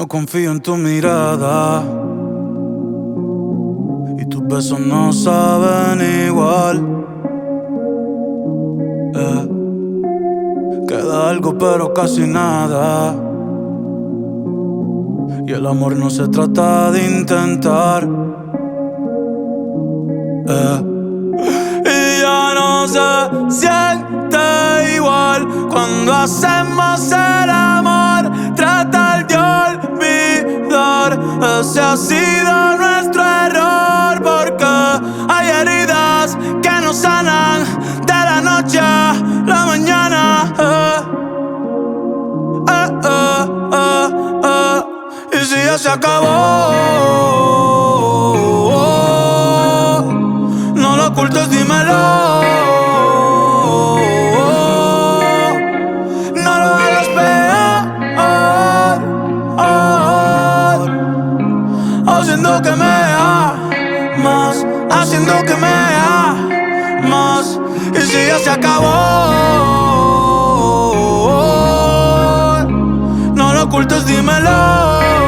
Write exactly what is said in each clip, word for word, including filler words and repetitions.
no confío en tu mirada y tus besos no saben igual. eh. Queda algo pero casi nada, y el amor no se trata de intentar. eh. Y ya no se siente igual cuando hacemos el amor. Tratar de olvidar, ese ha sido nuestro error, porque hay heridas que no sanan de la noche a la mañana. eh. Eh, eh, eh, eh. Y si ya se acabó, no lo ocultes, dímelo. No lo hagas peor, haciendo que me amas, haciendo que me amas. Y si ya se acabó, no lo ocultes, dímelo.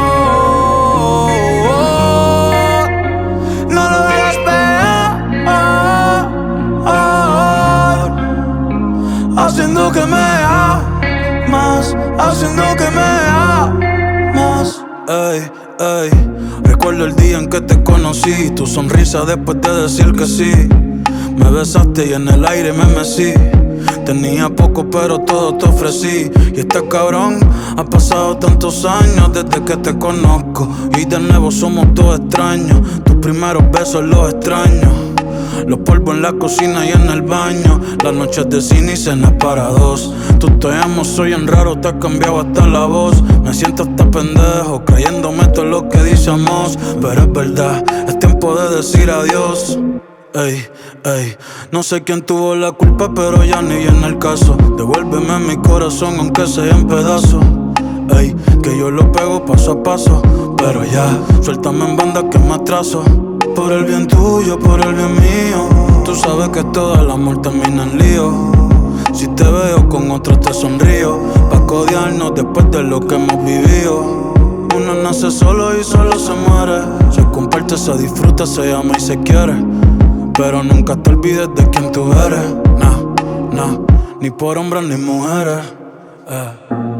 Haciendo que me amas, haciendo que me amas. Ey, ey, recuerdo el día en que te conocí, tu sonrisa después de decir que sí. Me besaste y en el aire me mecí. Tenía poco pero todo te ofrecí. Y este cabrón, ha pasado tantos años desde que te conozco, y de nuevo somos todos extraños. Tus primeros besos los extraño, los polvos en la cocina y en el baño, las noches de cine y cenas para dos. Tú te amo, soy en raro, te has cambiado hasta la voz. Me siento hasta pendejo, creyéndome todo lo que decíamos, pero es verdad, es tiempo de decir adiós. Ey, ey, no sé quién tuvo la culpa, pero ya ni en el caso. Devuélveme mi corazón aunque sea en pedazos. Ey, que yo lo pego paso a paso, pero ya, suéltame en banda que me atraso. Por el bien tuyo, por el bien mío, tú sabes que todo el amor termina en lío. Si te veo con otro te sonrío, pa' codiarnos después de lo que hemos vivido. Uno nace solo y solo se muere, se comparte, se disfruta, se ama y se quiere, pero nunca te olvides de quién tú eres. Nah, nah, ni por hombres ni mujeres. eh.